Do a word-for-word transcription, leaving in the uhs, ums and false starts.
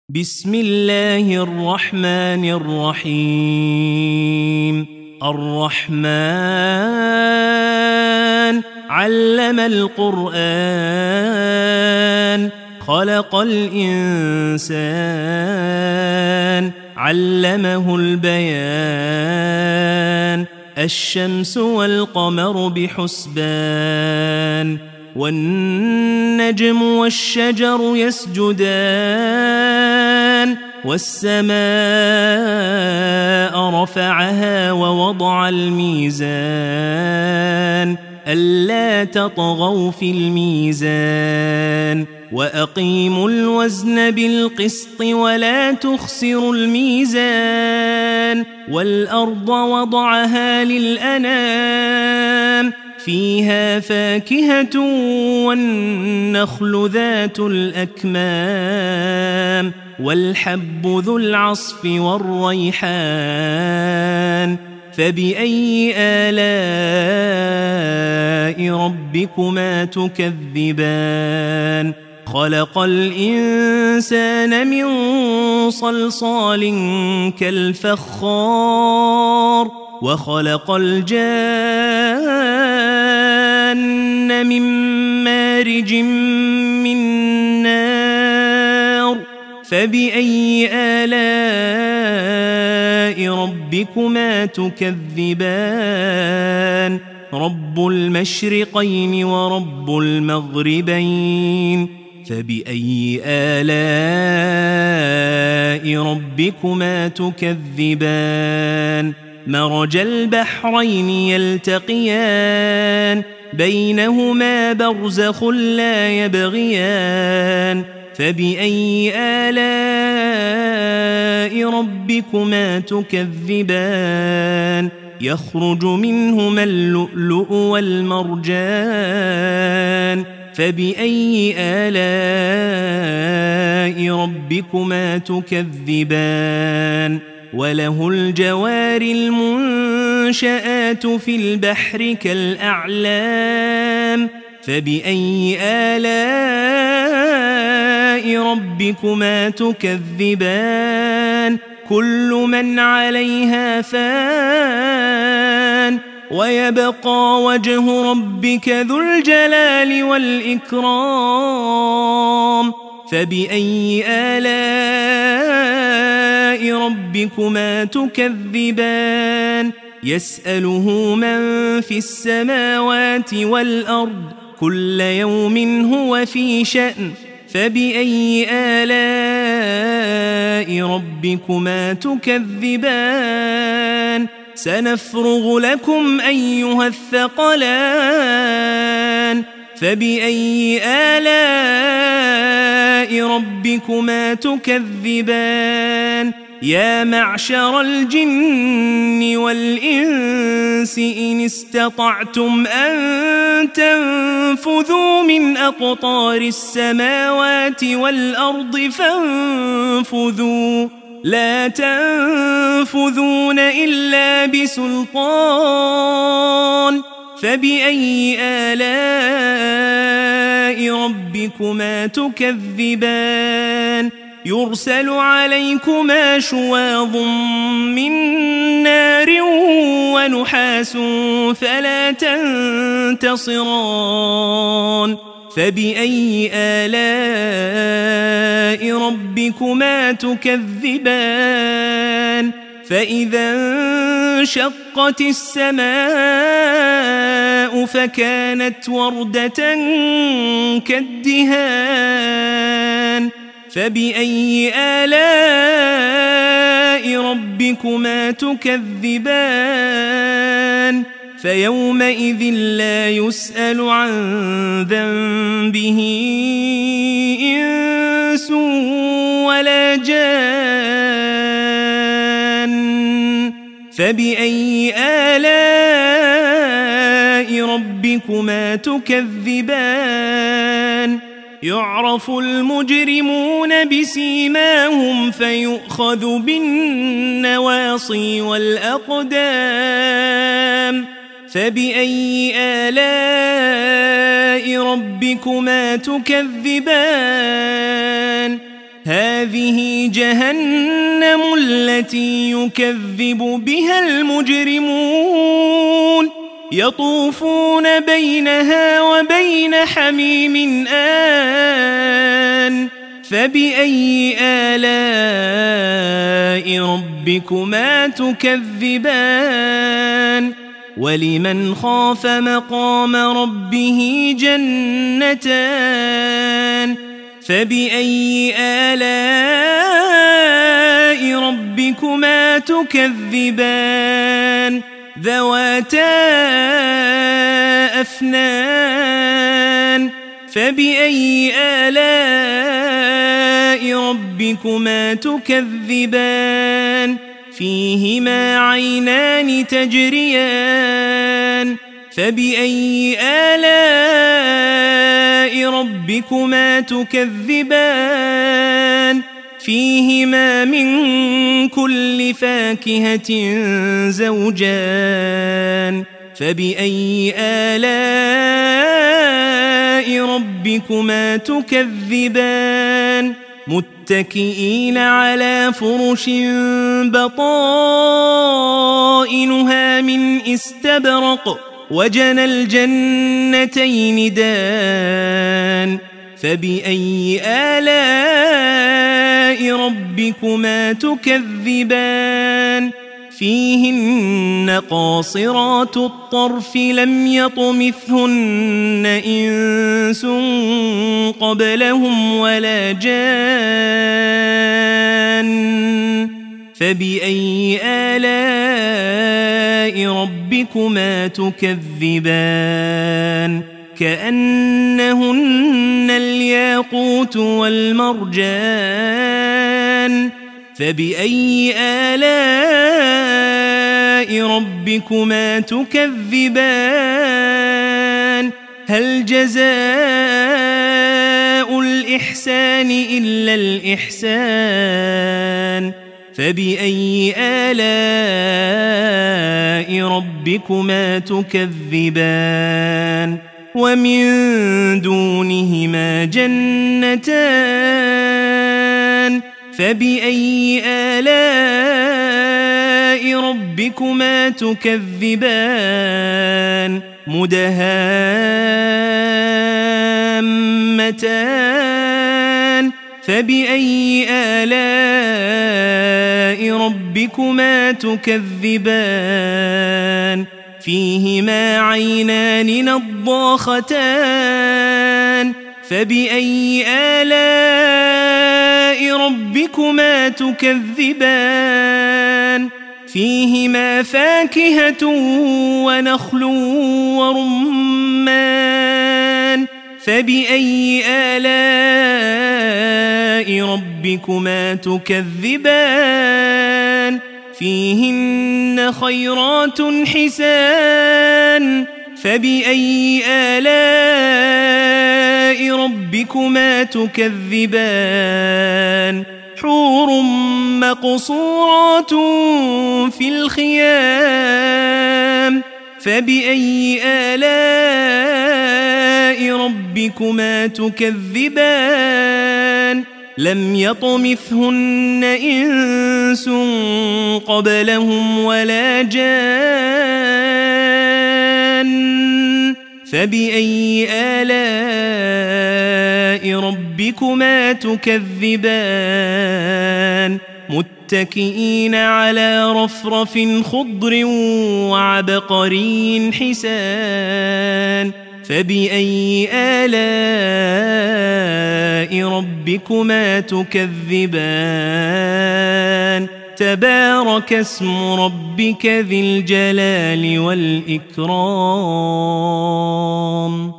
بسم الله الرحمن الرحيم الرحمن علم القرآن خلق الإنسان علمه البيان الشمس والقمر بحسبان والنجم والشجر يسجدان والسماء رفعها ووضع الميزان ألا تطغوا في الميزان وأقيموا الوزن بالقسط ولا تخسروا الميزان والأرض وضعها للأنام فيها فاكهة والنخل ذات الأكمام والحب ذو العصف والريحان فبأي آلاء ربكما تكذبان خلق الإنسان من صلصال كالفخار وخلق الجان من مارج من نار فبأي آلاء ربكما تكذبان رب المشرقين ورب المغربين فبأي آلاء ربكما تكذبان مرج البحرين يلتقيان بينهما برزخ لا يبغيان فبأي آلاء ربكما تكذبان يخرج منهما اللؤلؤ والمرجان فبأي آلاء ربكما تكذبان وله الجوار المنشآت في البحر كالأعلام فبأي آلاء ربكما تكذبان كل من عليها فان ويبقى وجه ربك ذو الجلال والإكرام فبأي آلاء ربكما تكذبان يسأله من في السماوات والأرض كل يوم هو في شأن فبأي آلاء ربكما تكذبان سنفرغ لكم أيها الثقلان فبأي آلاء ربكما تكذبان يا معشر الجن والإنس إن استطعتم أن تنفذوا من أقطار السماوات والأرض فانفذوا لا تنفذون إلا بسلطان فبأي آلاء ربكما تكذبان يرسل عليكما شواظ من نار ونحاس فلا تنتصران فبأي آلاء ربكما تكذبان فإذا انشقت السماء فكانت وردة كالدهان فبأي آلاء ربكما تكذبان فيومئذ لا يسأل عن ذنبه إنس ولا جان فبأي آلاء ربكما تكذبان يعرف المجرمون بسيماهم فيؤخذ بالنواصي والأقدام فبأي آلاء ربكما تكذبان هذه جهنم التي يكذب بها المجرمون يطوفون بينها وبين حميم آن فبأي آلاء ربكما تكذبان ولمن خاف مقام ربه جنتان فبأي آلاء ربكما تكذبان ذواتا أفنان فبأي آلاء ربكما تكذبان فيهما عينان تجريان فبأي آلاء ربكما تكذبان فيهما من كل فاكهة زوجان فبأي آلاء ربكما تكذبان متكئين على فرش بطائنها من استبرق وجنى الجنتين دان فبأي آلاء ربكما تكذبان فيهن قاصرات الطرف لم يطمثهن إنس قبلهم ولا جان فبأي آلاء ربكما تكذبان كأنهن الياقوت والمرجان فبأي آلاء ربكما تكذبان هل جزاء الإحسان إلا الإحسان فبأي آلاء ربكما تكذبان ومن دونهما جنتان فبأي آلاء ربكما تكذبان مدهامتان فبأي آلاء ربكما تكذبان فيهما عينان نضاختان فبأي آلاء ربكما تكذبان فيهما فاكهة ونخل ورمان فبأي آلاء ربكما تكذبان فيهن خيرات حسان فبأي آلاء ربكما تكذبان حور مقصورات في الخيام فبأي آلاء ربكما تكذبان لم يطمثهن إنس قبلهم ولا جان فبأي آلاء ربكما تكذبان متكئين على رفرف خضر وعبقري حسان فبأي آلاء ربكما تكذبان تبارك اسم ربك ذي الجلال والإكرام